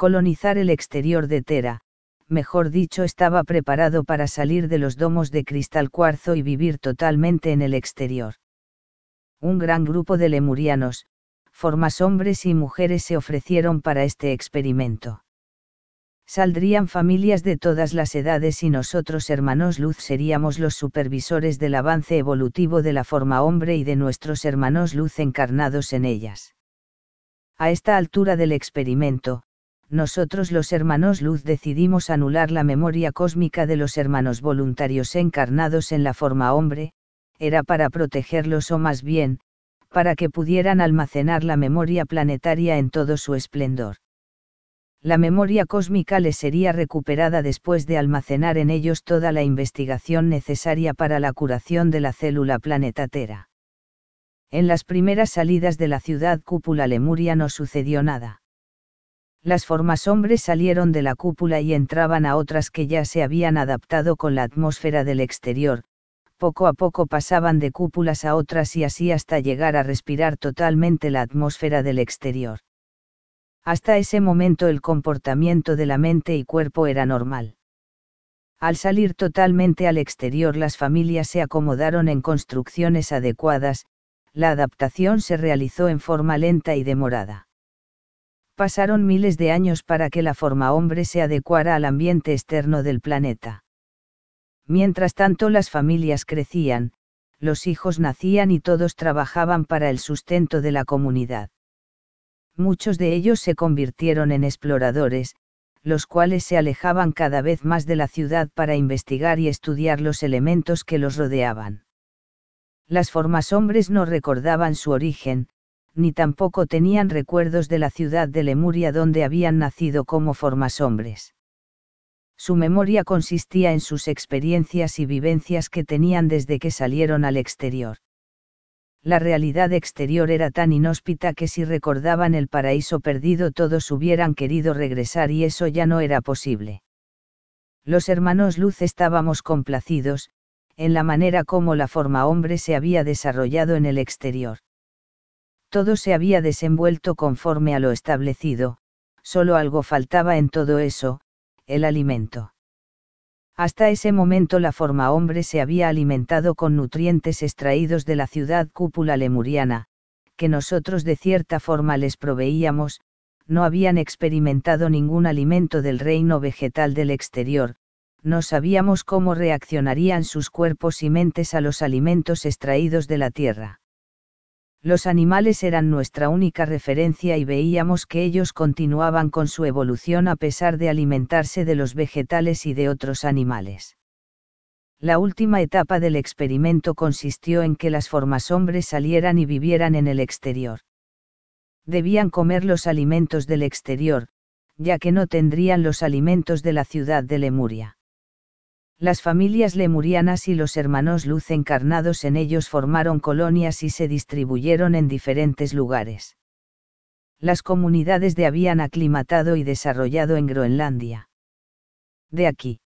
colonizar el exterior de Tera, mejor dicho, estaba preparado para salir de los domos de cristal cuarzo y vivir totalmente en el exterior. Un gran grupo de lemurianos, formas hombres y mujeres, se ofrecieron para este experimento. Saldrían familias de todas las edades y nosotros, hermanos luz, seríamos los supervisores del avance evolutivo de la forma hombre y de nuestros hermanos luz encarnados en ellas. A esta altura del experimento, nosotros los hermanos luz decidimos anular la memoria cósmica de los hermanos voluntarios encarnados en la forma hombre, era para protegerlos, o más bien, para que pudieran almacenar la memoria planetaria en todo su esplendor. La memoria cósmica les sería recuperada después de almacenar en ellos toda la investigación necesaria para la curación de la célula planeta Tera. En las primeras salidas de la ciudad cúpula lemuria no sucedió nada. Las formas hombres salieron de la cúpula y entraban a otras que ya se habían adaptado con la atmósfera del exterior, poco a poco pasaban de cúpulas a otras y así hasta llegar a respirar totalmente la atmósfera del exterior. Hasta ese momento el comportamiento de la mente y cuerpo era normal. Al salir totalmente al exterior, las familias se acomodaron en construcciones adecuadas, la adaptación se realizó en forma lenta y demorada. Pasaron miles de años para que la forma hombre se adecuara al ambiente externo del planeta. Mientras tanto, las familias crecían, los hijos nacían y todos trabajaban para el sustento de la comunidad. Muchos de ellos se convirtieron en exploradores, los cuales se alejaban cada vez más de la ciudad para investigar y estudiar los elementos que los rodeaban. Las formas hombres no recordaban su origen, ni tampoco tenían recuerdos de la ciudad de Lemuria donde habían nacido como formas hombres. Su memoria consistía en sus experiencias y vivencias que tenían desde que salieron al exterior. La realidad exterior era tan inhóspita que si recordaban el paraíso perdido todos hubieran querido regresar y eso ya no era posible. Los hermanos luz estábamos complacidos, en la manera como la forma hombre se había desarrollado en el exterior. Todo se había desenvuelto conforme a lo establecido, solo algo faltaba en todo eso, el alimento. Hasta ese momento la forma hombre se había alimentado con nutrientes extraídos de la ciudad cúpula lemuriana, que nosotros de cierta forma les proveíamos, no habían experimentado ningún alimento del reino vegetal del exterior, no sabíamos cómo reaccionarían sus cuerpos y mentes a los alimentos extraídos de la tierra. Los animales eran nuestra única referencia y veíamos que ellos continuaban con su evolución a pesar de alimentarse de los vegetales y de otros animales. La última etapa del experimento consistió en que las formas hombres salieran y vivieran en el exterior. Debían comer los alimentos del exterior, ya que no tendrían los alimentos de la ciudad de Lemuria. Las familias lemurianas y los hermanos luz encarnados en ellos formaron colonias y se distribuyeron en diferentes lugares. Las comunidades de habían aclimatado y desarrollado en Groenlandia. De aquí